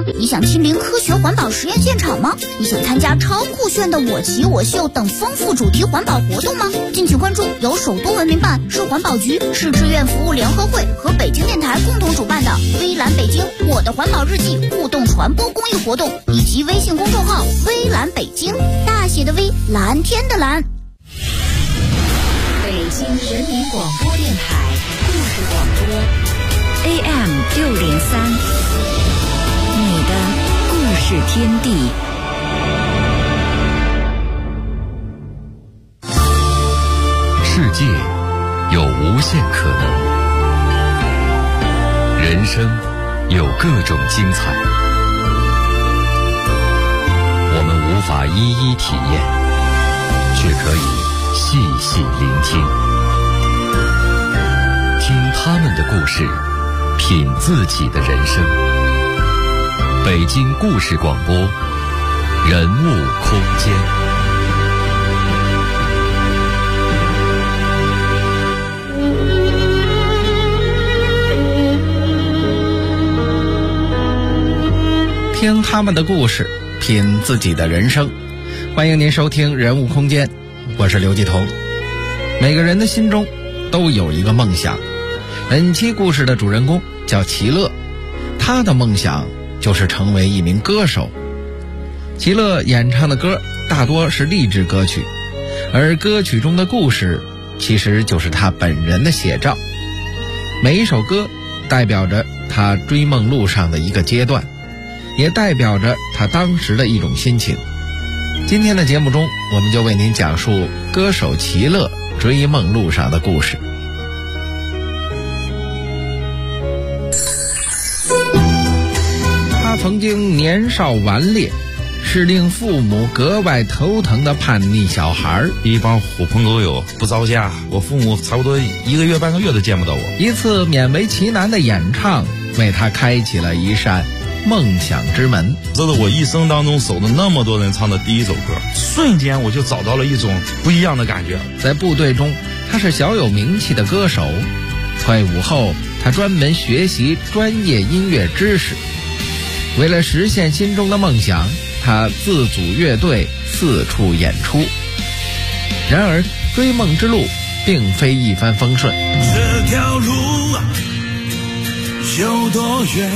你想亲临科学环保实验现场吗？你想参加超酷炫的我骑我秀等丰富主题环保活动吗？敬请关注由首都文明办、市环保局、市志愿服务联合会和北京电台共同主办的微蓝北京我的环保日记互动传播公益活动，以及微信公众号微蓝北京，大写的微，蓝天的蓝。 北京人民广播电台故事广播 AM 603，你的故事天地。 世界有无限可能，人生有各种精彩，我们无法一一体验，却可以细细聆听，听他们的故事，品自己的人生。北京故事广播，人物空间。 听他们的故事，品自己的人生。欢迎您收听人物空间，我是刘继彤。每个人的心中都有一个梦想，本期故事的主人公叫齐乐，他的梦想就是成为一名歌手。齐乐演唱的歌大多是励志歌曲，而歌曲中的故事其实就是他本人的写照。每一首歌代表着他追梦路上的一个阶段，也代表着他当时的一种心情。今天的节目中，我们就为您讲述歌手齐乐追梦路上的故事。他曾经年少顽劣，是令父母格外头疼的叛逆小孩， 一帮狐朋狗友不着家，我父母差不多1个月半个月都见不到我。 一次勉为其难的演唱，为他开启了一扇梦想之门。 这是我一生当中守着那么多人唱的第一首歌，瞬间我就找到了一种不一样的感觉。 在部队中，他是小有名气的歌手。退伍后，他专门学习专业音乐知识。为了实现心中的梦想，他自组乐队，四处演出。然而，追梦之路并非一帆风顺。 这条路有多远，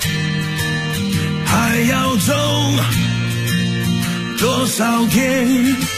还要走多少天？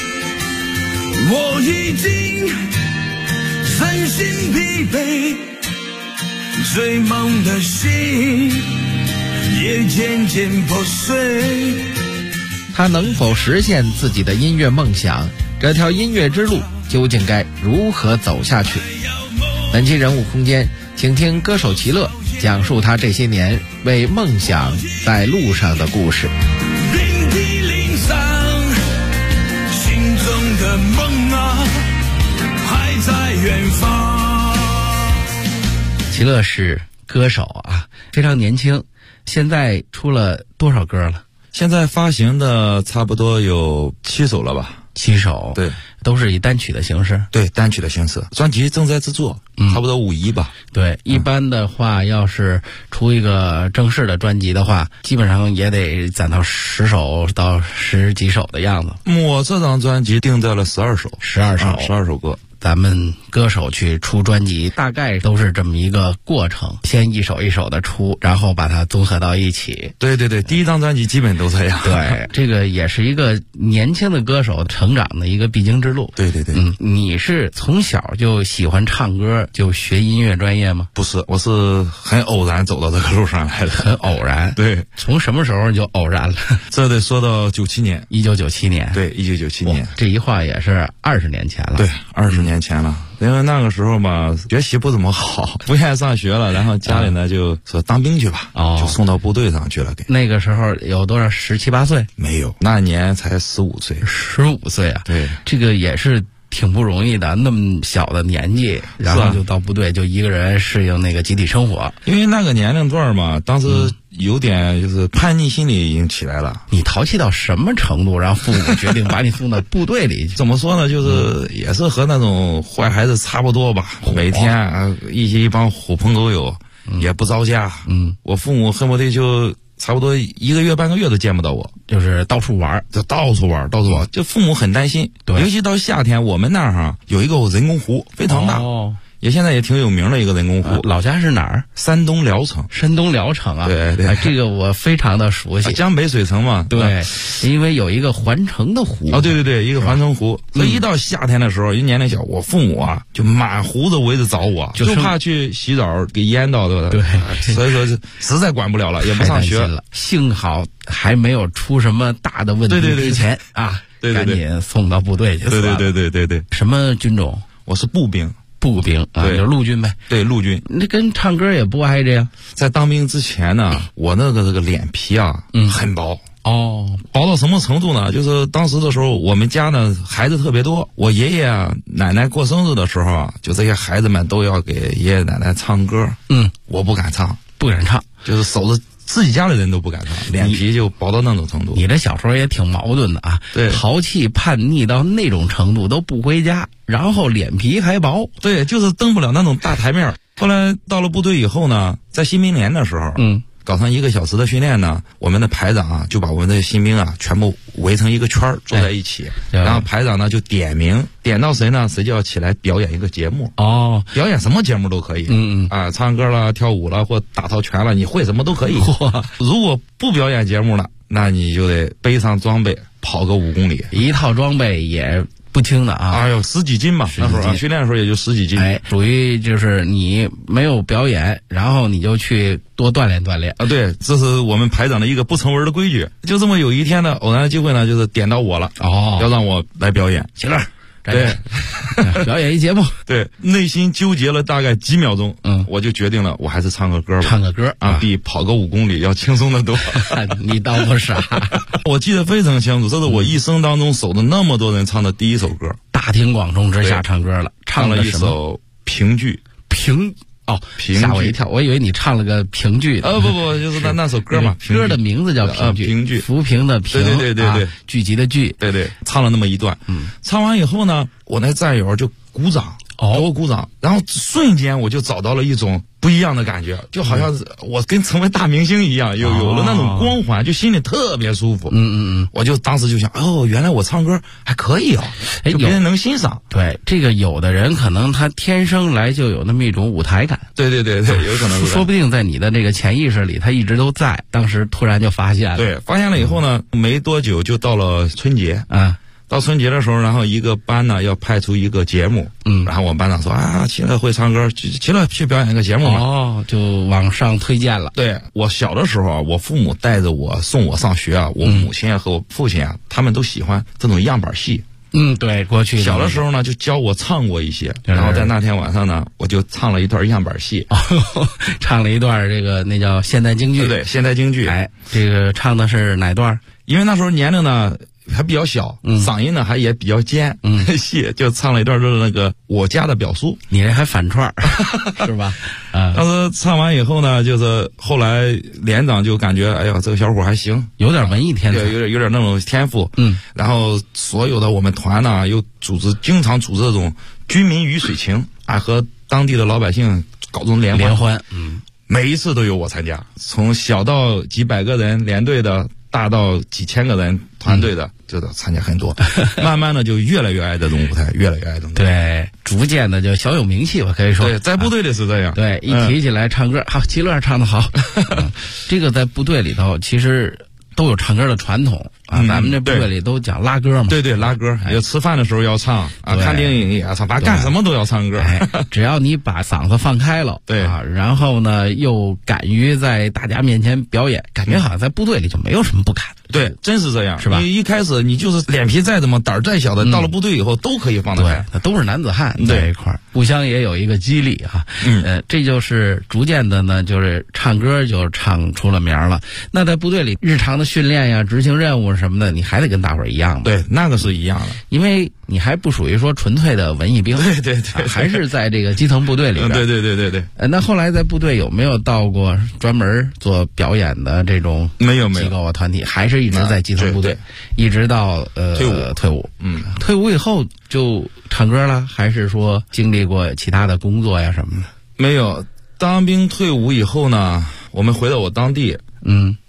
我已经身心疲惫，追梦的心也渐渐破碎。 他能否实现自己的音乐梦想？这条音乐之路究竟该如何走下去？本期人物空间，请听歌手齐乐讲述他这些年为梦想在路上的故事。 遍体鳞伤，心中的梦啊，还在远方。 齐乐是歌手啊，非常年轻，现在出了多少歌了？ 现在发行的差不多有7首了吧 ？7首， 对， 都是以单曲的形式。 对，单曲的形式。专辑正在制作，差不多5亿吧。 对，一般的话，要是出一个正式的专辑的话，基本上也得攒到10首到10几首的样子。 我这张专辑定在了12首，12首歌。 咱们歌手去出专辑大概都是这么一个过程，先一首一首的出，然后把它综合到一起。 对对对，第一张专辑基本都这样。 对，这个也是一个年轻的歌手成长的一个必经之路。 对对对。 你是从小就喜欢唱歌，就学音乐专业吗？ 不是，我是很偶然走到这个路上来的。 很偶然。 对。 从什么时候就偶然了？ 这得说到97年。 1997年。 对，1997年。 这一晃也是20年前了。 对，20年前了。因为那个时候嘛，学习不怎么好，不愿意上学了，然后家里呢就说当兵去吧，就送到部队上去了。 那个时候有多少？17、18岁？ 没有，那年才15岁。 15岁啊？ 对， 这个也是挺不容易的，那么小的年纪，然后就到部队，就一个人适应那个集体生活。 因为那个年龄段嘛，当时有点就是叛逆心理已经起来了。 你淘气到什么程度，让父母决定把你送到部队里？ 怎么说呢？就是也是和那种坏孩子差不多吧。每天一帮狐朋狗友，也不着家。我父母恨不得就差不多1个月半个月都见不到我， 就是到处玩， 就到处玩，就父母很担心。 对， 尤其到夏天，我们那儿有一个人工湖，非常大。现在也挺有名的一个人工湖。 老家是哪儿？ 山东聊城。 山东聊城啊， 对对， 这个我非常的熟悉。 江北水城嘛， 对，因为有一个环城的湖。 对对对，一个环城湖。所以一到夏天的时候，年龄小，我父母就满湖子围着找我，就怕去洗澡给淹到，对不对？对，所以说实在管不了了，也不上学了。幸好还没有出什么大的问题之前对， 赶紧送到部队去。 对。 什么军种？ 我是步兵。 步兵就是陆军呗。 对，陆军。 那跟唱歌也不挨着呀。 在当兵之前呢，我这个脸皮很薄。薄到什么程度呢？就是当时的时候，我们家呢孩子特别多，我爷爷奶奶过生日的时候就这些孩子们都要给爷爷奶奶唱歌。我不敢唱，就是守着自己家的人都不敢唱，脸皮就薄到那种程度。 你这小时候也挺矛盾的啊， 对， 淘气叛逆到那种程度都不回家，然后脸皮还薄， 对，就是登不了那种大台面。后来到了部队以后呢，在新兵连的时候，搞上1个小时的训练呢，我们的排长就把我们的新兵全部围成一个圈坐在一起，然后排长呢就点名，点到谁呢，谁就要起来表演一个节目。表演什么节目都可以，唱歌了、跳舞了或打套拳了，你会什么都可以。如果不表演节目了，那你就得背上装备跑个5公里， 一套装备也不轻的 10几斤嘛，那时候训练的时候也就10几斤。 属于就是你没有表演，然后你就去多锻炼锻炼对，这是我们排长的一个不成文的规矩。就这么有一天呢，偶然的机会呢，就是点到我了，要让我来表演。 行了， 对， 表演一节目。 对，内心纠结了大概几秒钟，我就决定了，我还是唱个歌吧。 唱个歌比跑个5公里要轻松得多。 你倒不傻。 我记得非常清楚，这是我一生当中守着那么多人唱的第一首歌。 大庭广众之下唱歌了， 唱了一首评剧。 吓我一跳，我以为你唱了个评剧。 不，就是那首歌嘛， 歌的名字叫评剧。 评剧， 浮萍的萍， 对， 聚集的聚， 对，唱了那么一段。唱完以后呢，我那战友就鼓掌，给我鼓掌，然后瞬间我就找到了一种不一样的感觉，就好像是我跟成为大明星一样，有了那种光环，就心里特别舒服。我就当时就想，原来我唱歌还可以就别人能欣赏。 对，这个有的人可能他天生来就有那么一种舞台感。 对，有可能说不定在你的这个潜意识里，他一直都在，当时突然就发现了。 对，发现了以后呢，没多久就到了春节到春节的时候，然后一个班呢要派出一个节目，然后我们班长说齐乐会唱歌，齐乐去表演一个节目嘛， 就往上推荐了。 对，我小的时候我父母带着我送我上学我母亲和我父亲他们都喜欢这种样板戏。 对，过去小的时候呢就教我唱过一些，然后在那天晚上呢我就唱了一段样板戏， 唱了一段那叫现代京剧。 对，现代京剧。 这个唱的是哪段？ 因为那时候年龄呢还比较小，嗓音呢还也比较尖，戏就唱了一段就是那个我家的表叔。 你这还反串是吧？ 当时唱完以后呢，就是后来连长就感觉，哎呀，这个小伙还行， 有点文艺天才， 有点那种天赋。然后所有的我们团呢，又经常组织这种军民鱼水情和当地的老百姓搞这种联欢。每一次都有我参加，从小到几百个人连队的，大到几千个人团队的，就参加很多。慢慢的就越来越爱这种舞台，越来越爱这种。 对，逐渐的就小有名气吧，可以说。 对，在部队里是这样。 对，一提起来唱歌，好，齐乐唱得好。这个在部队里头其实都有唱歌的传统咱们这部队里都讲拉歌嘛。 对，拉歌，有吃饭的时候要唱看电影也要唱，干什么都要唱歌。 只要你把嗓子放开了， 对然后呢又敢于在大家面前表演，感觉好像在部队里就没有什么不敢。 对，真是这样， 是吧？ 你一开始你就是脸皮再怎么胆儿再小的，到了部队以后都可以放得开。 对，都是男子汉在一块儿，互相也有一个激励这就是逐渐的呢，就是唱歌就唱出了名了。那在部队里日常的训练呀、执行任务什么的，你还得跟大伙儿一样嘛。 对，那个是一样的， 因为你还不属于说纯粹的文艺兵。 对， 还是在这个基层部队里边。 对。 那后来在部队有没有到过专门做表演的这种没有机构团体？还是一直在基层部队，一直到退伍。退伍以后就唱歌了，还是说经历过其他的工作呀什么的？ 没有，当兵退伍以后呢，我们回到我当地，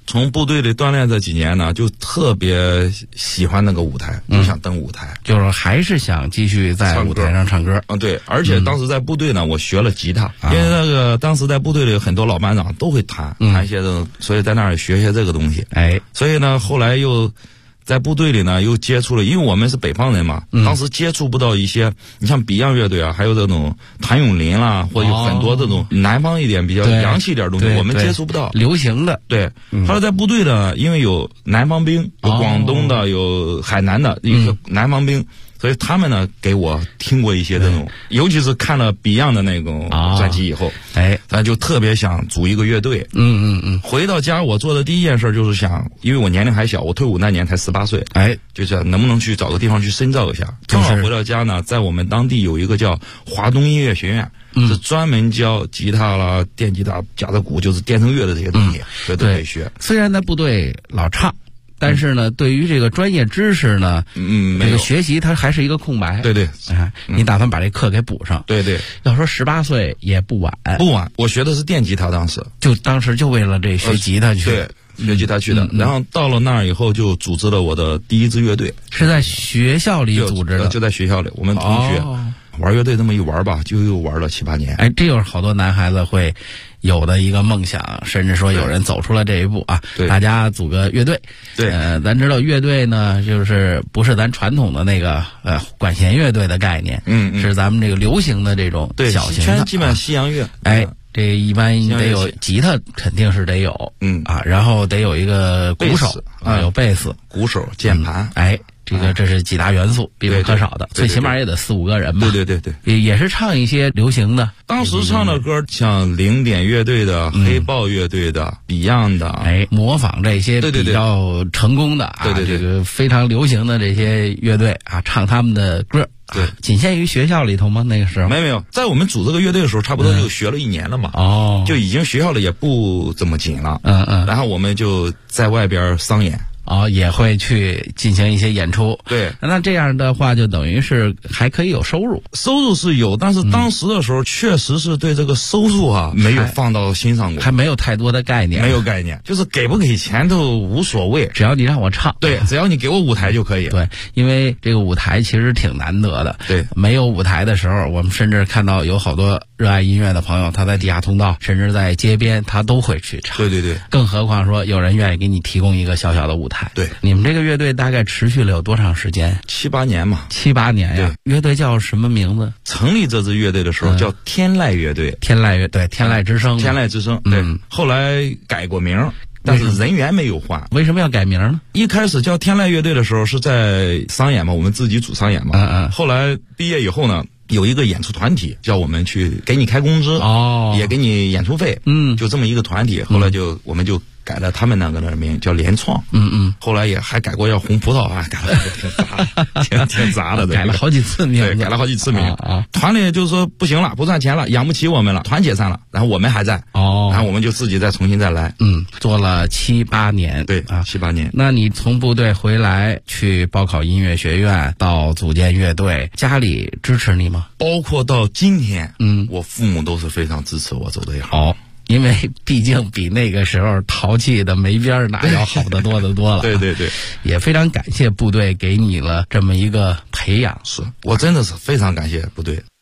从部队里锻炼这几年呢，就特别喜欢那个舞台，就想登舞台， 就是还是想继续在舞台上唱歌。 对，而且当时在部队呢，我学了吉他，因为那个当时在部队里很多老班长都会弹一些这种，所以在那儿学一些这个东西。所以呢，后来又在部队里呢，又接触了，因为我们是北方人嘛，当时接触不到一些，你像 Beyond 乐队啊，还有这种谭咏麟啦，或者有很多这种南方一点比较洋气一点的东西，我们接触不到， 流行的。 对，后来在部队呢，因为有南方兵，有广东的，有海南的一个南方兵。所以他们呢给我听过一些这种，尤其是看了 Beyond 的那种专辑以后，他就特别想组一个乐队。回到家我做的第一件事就是想，因为我年龄还小，我退伍那年才18岁，就想能不能去找个地方去深造一下。正好回到家呢，在我们当地有一个叫华东音乐学院，是专门教吉他啦、电吉他、架子鼓，就是电声乐的这些东西，所以都可以学。 虽然在部队老唱。但是呢，对于这个专业知识呢，这个学习它还是一个空白。 对， 你打算把这课给补上？ 对。 要说18岁也不晚， 不晚。我学的是电吉他，当时就为了这学吉他去。对，学吉他去的。然后到了那儿以后，就组织了我的第一支乐队。 是在学校里组织的？ 就在学校里，我们同学玩乐队这么一玩吧，就又玩了7、8年。 这又是好多男孩子会有的一个梦想，甚至说有人走出了这一步啊！大家组个乐队。咱知道乐队呢，就是不是咱传统的那个管弦乐队的概念，是咱们这个流行的这种小型的， 全基本上西洋乐。 这一般得有吉他，肯定是得有，然后得有一个鼓手有贝斯、 鼓手、键盘， 这是几大元素，必不可少的，最起码也得4、5个人吧。 对， 也是唱一些流行的。 当时唱的歌像零点乐队的、黑豹乐队的、Beyond 的， 模仿这些比较成功的这个非常流行的这些乐队唱他们的歌。仅限于学校里头吗？那个时候没有，在我们组这个乐队的时候，差不多就学了1年了嘛。就已经学校里也不怎么紧了。然后我们就在外边商演。 也会去进行一些演出。 对， 那这样的话就等于是还可以有收入。 收入是有，但是当时的时候确实是对这个收入没有放到心上过， 还没有太多的概念。 没有概念，就是给不给钱都无所谓， 只要你让我唱。 对，只要你给我舞台就可以。 对，因为这个舞台其实挺难得的。 对， 没有舞台的时候，我们甚至看到有好多热爱音乐的朋友，他在地下通道，甚至在街边，他都会去唱。 对， 更何况说有人愿意给你提供一个小小的舞台。 对， 你们这个乐队大概持续了有多长时间 ？7、8年嘛。 7、8年呀。乐队叫什么名字？ 成立这支乐队的时候叫天籁乐队。 天籁乐队，天籁之声。 天籁之声。对，后来改过名，但是人员没有换。 为什么要改名呢？ 一开始叫天籁乐队的时候是在商演嘛，我们自己组商演嘛。后来毕业以后呢，有一个演出团体叫我们去给你开工资，也给你演出费，就这么一个团体。后来我们就改了他们那个的名叫联创，后来也还改过叫红葡萄改了挺杂的， 改了好几次名， 改了好几次名团里就是说不行了，不赚钱了，养不起我们了，团解散了，然后我们还在，然后我们就自己再重新再来， 做了7、8年， 对7、8年。 那你从部队回来去报考音乐学院，到组建乐队，家里支持你吗？ 包括到今天，我父母都是非常支持我走这一行。 因为毕竟比那个时候淘气的没边儿那要好得多得多了。 对， 也非常感谢部队给你了这么一个培养。 是我真的是非常感谢部队。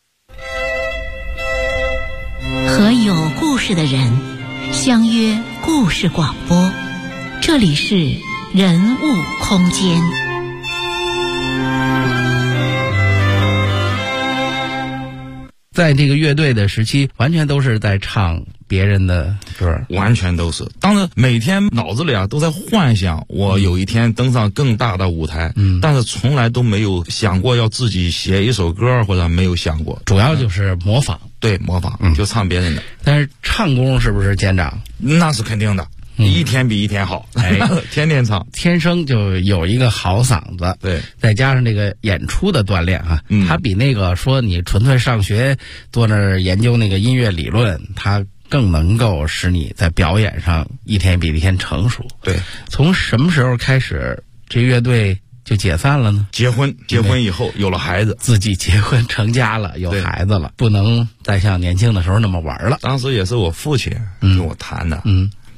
和有故事的人相约故事广播，这里是人物空间。 在这个乐队的时期，完全都是在唱别人的歌， 完全都是。当然每天脑子里都在幻想我有一天登上更大的舞台，但是从来都没有想过要自己写一首歌，或者没有想过。 主要就是模仿。 对，模仿，就唱别人的。 但是唱功是不是见长？ 那是肯定的。一天比一天好，天天唱， 天生就有一个好嗓子。 对， 再加上这个演出的锻炼它比那个说你纯粹上学坐那儿研究那个音乐理论，它更能够使你在表演上一天比一天成熟。 对， 从什么时候开始这乐队就解散了呢？ 结婚以后有了孩子， 自己结婚成家了，有孩子了，不能再像年轻的时候那么玩了。 当时也是我父亲跟我谈的，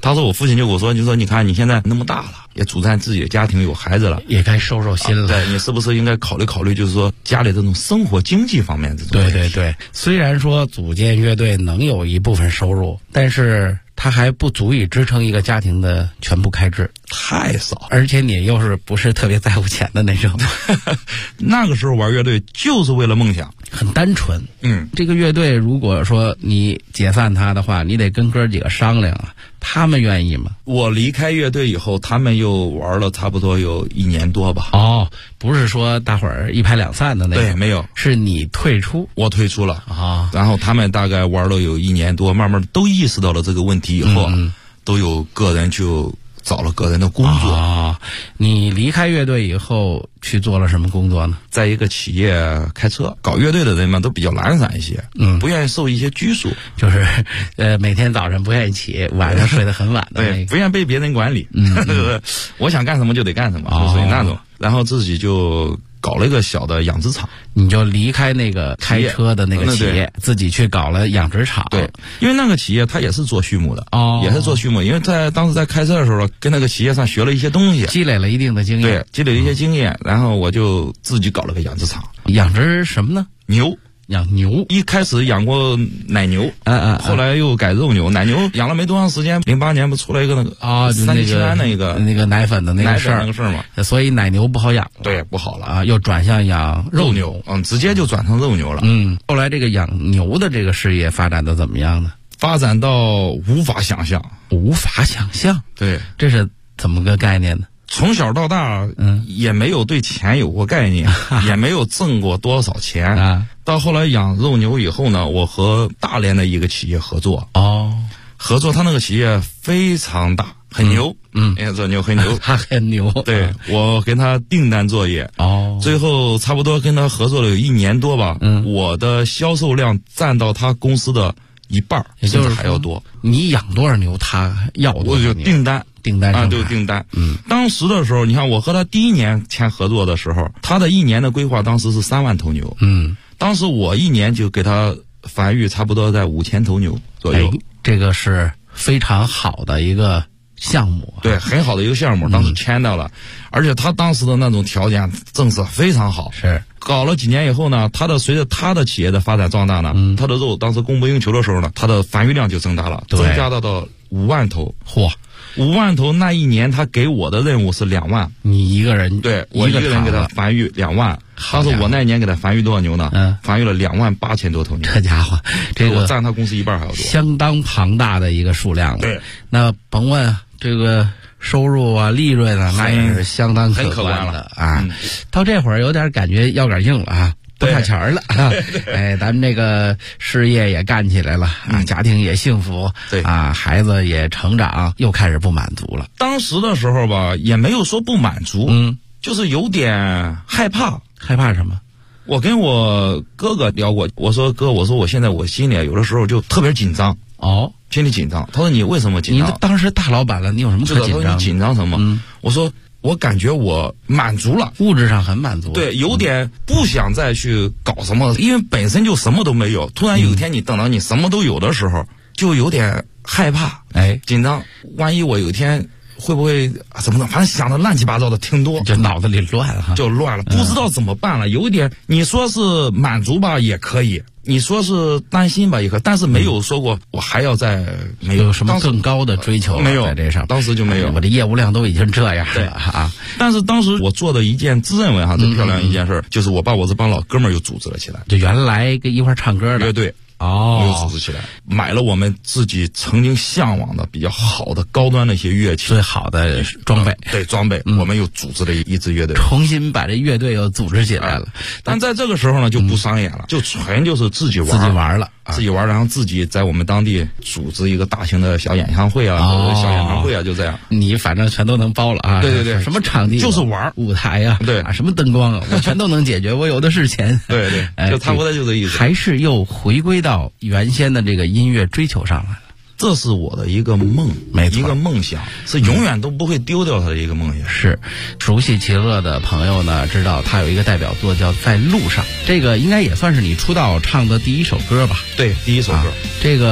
当时我父亲就跟我说，就说你看你现在那么大了，也组建自己的家庭，有孩子了， 也该收收心了。 对，你是不是应该考虑考虑，就是说家里这种生活经济方面这种问题。 对对对，虽然说组建乐队能有一部分收入，但是它还不足以支撑一个家庭的全部开支， 太少。 而且你又是不是特别在乎钱的那种。 那个时候玩乐队就是为了梦想， 很单纯。这个乐队如果说你解散它的话，你得跟哥几个商量啊，他们愿意吗？ 我离开乐队以后，他们又玩了差不多有1年多吧。 哦，不是说大伙儿一拍两散的那种。 对，没有， 是你退出， 我退出了啊。 然后他们大概玩了有1年多，慢慢都意识到了这个问题以后，都有个人就找了个人的工作。 啊，你离开乐队以后去做了什么工作呢？ 在一个企业开车。搞乐队的人嘛，都比较懒散一些，不愿意受一些拘束， 就是每天早上不愿意起，晚上睡得很晚的、 对，不愿意被别人管理。我想干什么就得干什么，就属于那种。然后自己就搞了一个小的养殖场。 你就离开那个开车的那个企业，自己去搞了养殖场。 对，因为那个企业它也是做畜牧的，也是做畜牧。因为当时在开车的时候，跟那个企业上学了一些东西， 积累了一定的经验。 对，积累了一些经验，然后我就自己搞了个养殖场。 养殖什么呢？ 牛。 养牛， 一开始养过奶牛，后来又改肉牛。奶牛养了没多长时间，08年不出来一个那个三聚氰胺那个奶粉的那个事儿嘛， 所以奶牛不好养了， 对，不好了啊，又转向养肉牛， 直接就转成肉牛了。 后来这个养牛的这个事业发展的怎么样呢？ 发展到无法想象， 无法想象， 对， 这是怎么个概念呢？ 从小到大，也没有对钱有过概念，也没有挣过多少钱啊。到后来养肉牛以后呢，我和大连的一个企业合作，合作他那个企业非常大，很牛，这牛很牛， 他很牛， 对，我跟他订单作业，最后差不多跟他合作了有1年多吧，我的销售量占到他公司的1半，也就是还要多。 你养多少牛，他要多少牛， 我就订单啊，就订单。当时的时候，你看我和他第1年签合作的时候，他的1年的规划当时是3万头牛。当时我1年就给他繁育差不多在5000头牛左右。 这个是非常好的一个项目， 对，很好的一个项目，当时签到了，而且他当时的那种条件政策非常好。 是搞了几年以后呢，随着他的企业的发展壮大呢，他的肉当时供不应求的时候呢，他的繁育量就增大了，增加到5万头。 嚯 ！5万头那1年他给我的任务是2万， 你一个人， 对，我一个人给他繁育2万。当时我那年给他繁育多少牛呢？繁育了28000多头牛。 这家伙，这个我占他公司1半还要多， 相当庞大的一个数量了。 对， 那甭问这个收入啊、利润啊，那也是相当可观的啊。到这会儿有点感觉腰杆硬了啊。不差钱了啊！咱们这个事业也干起来了啊，家庭也幸福， 对啊，孩子也成长，又开始不满足了。 当时的时候吧，也没有说不满足，就是有点害怕。 害怕什么？ 我跟我哥哥聊过，我说哥，我现在我心里有的时候就特别紧张。心里紧张。他说你为什么紧张？ 你当时大老板了，你有什么可紧张？ 你紧张什么？我说。我感觉我满足了， 物质上很满足， 对，有点不想再去搞什么，因为本身就什么都没有。突然有一天你等到你什么都有的时候，就有点害怕，紧张。万一我有一天会不会怎么的？反正想的乱七八糟的挺多， 就脑子里乱了， 就乱了，不知道怎么办了。有一点，你说是满足吧，也可以。你说是担心吧也可，但是没有说过我还要再没有什么更高的追求， 没有在这上， 当时就没有。 我这业务量都已经这样了啊！ 但是当时我做的一件自认为最漂亮一件事，就是我把我这帮老哥们儿又组织了起来。 就原来跟一块唱歌的乐队。又组织起来，买了我们自己曾经向往的比较好的高端的一些乐器， 最好的装备， 对装备，我们又组织了一支乐队， 重新把这乐队又组织起来了。 但在这个时候呢，就不商业了，就纯就是自己玩了， 然后自己在我们当地组织一个大型的小演唱会啊，小演唱会啊，就这样。 你反正全都能包了啊！ 对对对， 什么场地就是玩， 舞台呀， 对， 什么灯光啊，我全都能解决，我有的是钱。 对对，就差不多就这意思。 还是又回归到原先的这个音乐追求上来了。 这是我的一个梦，一个梦想，是永远都不会丢掉它的一个梦想。 是，熟悉齐乐的朋友呢，知道他有一个代表作叫《在路上》，这个应该也算是你出道唱的第一首歌吧？ 对，第一首歌。 这个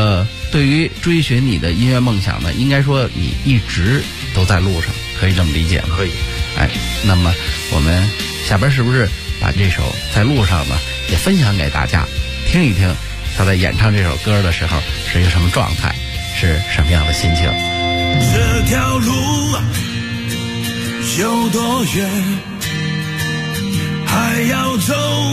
对于追寻你的音乐梦想呢，应该说你一直都在路上，可以这么理解吗？ 可以。 那么我们下边是不是把这首《在路上》呢也分享给大家听一听，他在演唱这首歌的时候是一个什么状态，是什么样的心情？ 这条路有多远，还要走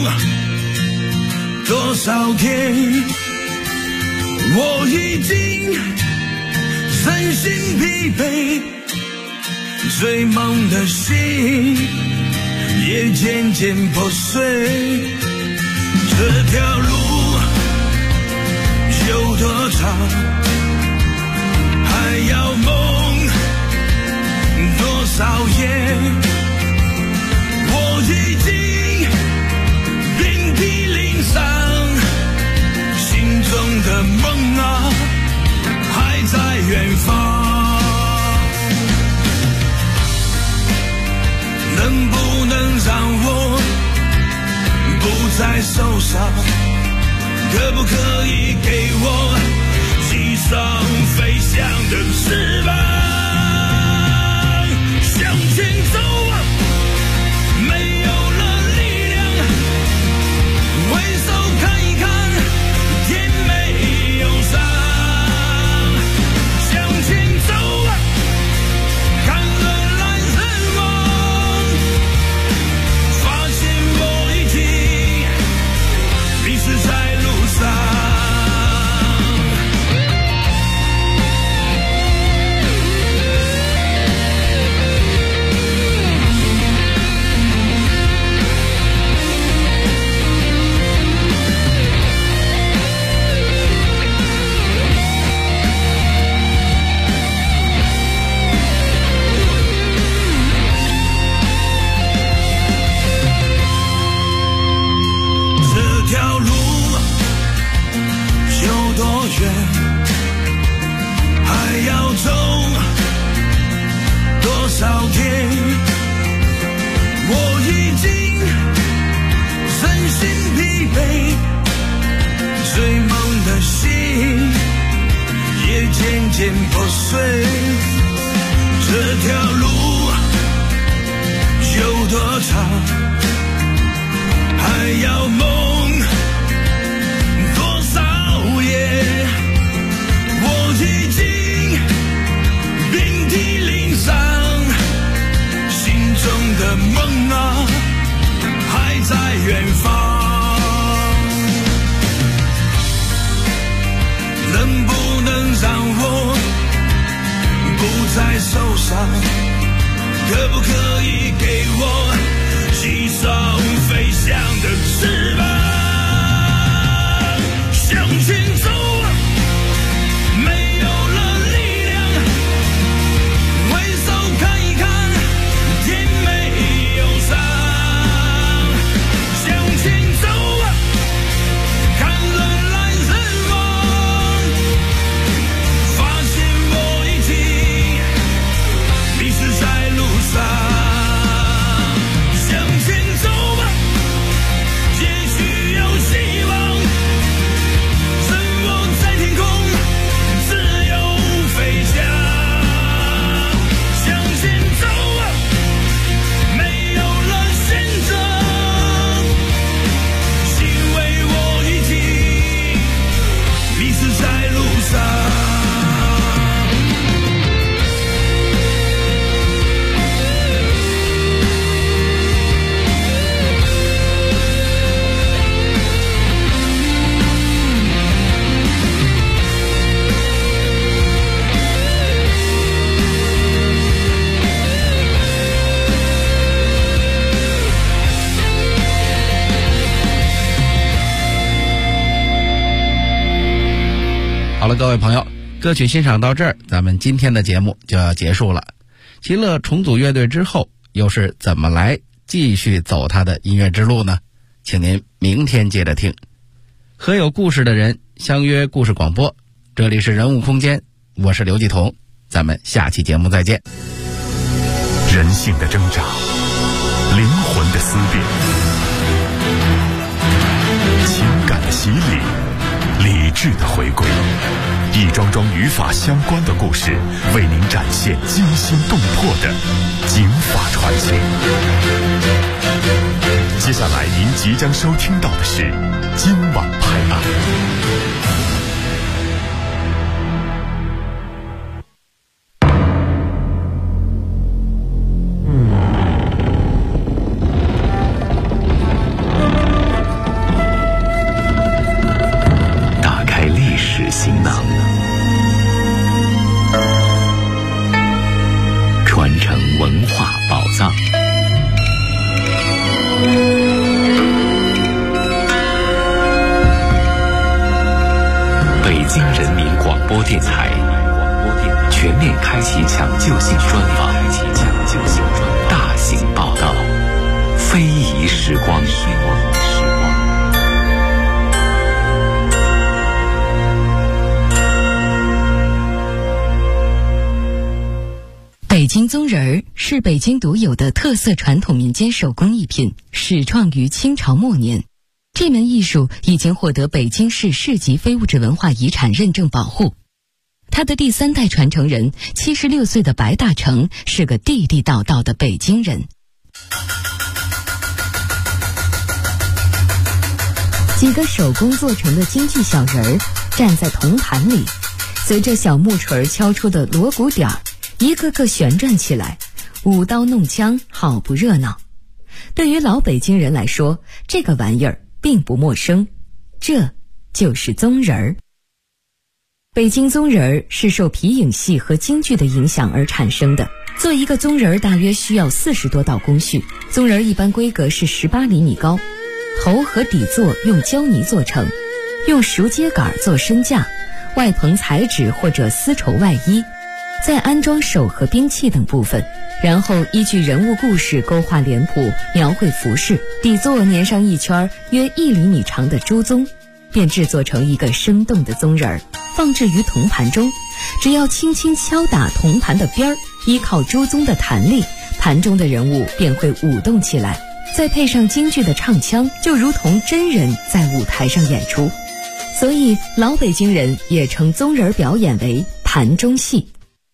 多少天？我已经身心疲惫，追梦的心也渐渐破碎。这条路有多长，还要梦多少夜？我已经遍体鳞伤，心中的梦啊还在远方。能不能让我不再受伤？可不可以给我机上飞翔的翅膀？向前走啊，没有了力量，回首看一看，天没有伤。向前走啊，看了蓝日梦，发现我已经迷失在路上。这条路有多远，还要走多少天？我已经身心疲惫，追梦的心也渐渐破碎。这条路有多长，还要梦多少夜？我已经遍体鳞伤，心中的梦啊还在远方。能不能让我不再受伤？可不可以给我机上飞翔的翅膀？向前走啊，没有了力量，回首看一看，天没有伤。向前走啊，看了蓝日梦，发现我已经迷失在路上。向前走吧，也许有希望，趁我在天空自由飞翔。向前走啊，没有了选择，因为我已经迷失在路上。 好了，各位朋友，歌曲欣赏到这儿，咱们今天的节目就要结束了。齐乐重组乐队之后，又是怎么来继续走他的音乐之路呢？请您明天接着听。和有故事的人相约故事广播，这里是人物空间，我是刘继彤，咱们下期节目再见。 人性的挣扎，灵魂的思辨，情感的洗礼， 理智的回归，一桩桩与法相关的故事，为您展现惊心动魄的警法传奇。接下来您即将收听到的是今晚拍案。行囊，传承文化宝藏。北京人民广播电台全面开启抢救性专访，大型报道，非遗时光。 北京宗人儿是北京独有的特色传统民间手工艺品，始创于清朝末年。这门艺术已经获得北京市市级非物质文化遗产认证保护。他的第3代传承人76岁的白大成是个地地道道的北京人。几个手工做成的京剧小人儿站在铜盘里，随着小木锤敲出的锣鼓点儿，一个个旋转起来，舞刀弄枪，好不热闹。对于老北京人来说，这个玩意儿并不陌生，这就是宗人儿。北京宗人儿是受皮影戏和京剧的影响而产生的。做一个宗人儿大约需要40多道工序，宗人儿一般规格是18厘米高，头和底座用胶泥做成，用熟秸秆做身架，外棚彩纸或者丝绸外衣，再安装手和兵器等部分，然后依据人物故事勾画脸谱，描绘服饰，底座粘上一圈约1厘米长的朱宗，便制作成一个生动的宗人儿，放置于铜盘中。只要轻轻敲打铜盘的边儿，依靠朱宗的弹力，盘中的人物便会舞动起来，再配上京剧的唱腔，就如同真人在舞台上演出。所以老北京人也称宗人表演为盘中戏。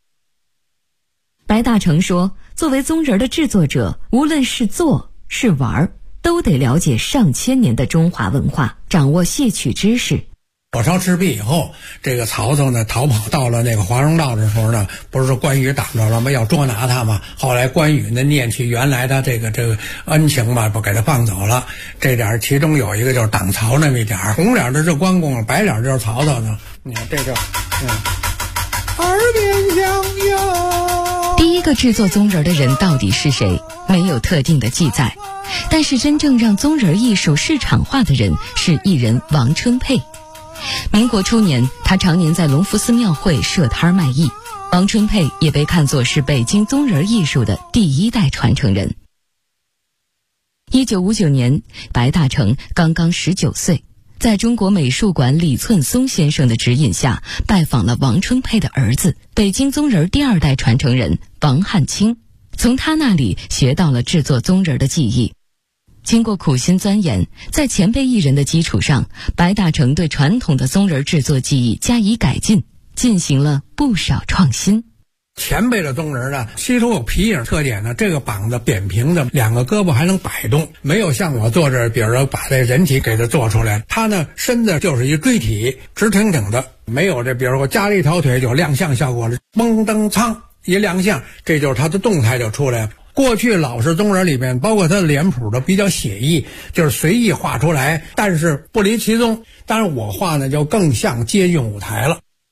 白大成说，作为宗人的制作者，无论是做是玩，都得了解上千年的中华文化，掌握戏曲知识。 火烧赤壁以后，这个曹操呢逃跑到了那个华容道的时候呢，不是说关羽挡着了吗？要捉拿他嘛。后来关羽呢念起原来的这个恩情吧，不给他放走了。这点其中有一个就是挡曹那么一点，红脸的是关公，白脸就是曹操呢。你看这就耳边响哟。 第一个制作宗人的人到底是谁？没有特定的记载。但是真正让宗人艺术市场化的人是艺人王春佩。民国初年，他常年在隆福寺庙会设摊卖艺。王春佩也被看作是北京宗人艺术的第1代传承人。1959年，白大成刚刚19岁，在中国美术馆李寸松先生的指引下，拜访了王春佩的儿子，北京宗人第2代传承人王汉卿，从他那里学到了制作宗人的技艺。经过苦心钻研，在前辈艺人的基础上，白大成对传统的宗人制作技艺加以改进，进行了不少创新。 前辈的宗人呢，其中有皮影特点呢，这个膀子扁平的，2个胳膊还能摆动，没有像我做这，比如说把这人体给它做出来，他呢身子就是一锥体，直挺挺的，没有这比如说加了一条腿就亮相效果了，嘣噔噌一亮相，这就是他的动态就出来了。过去老式宗人里面，包括他的脸谱都比较写意，就是随意画出来，但是不离其宗。当然我画呢就更像接近舞台了。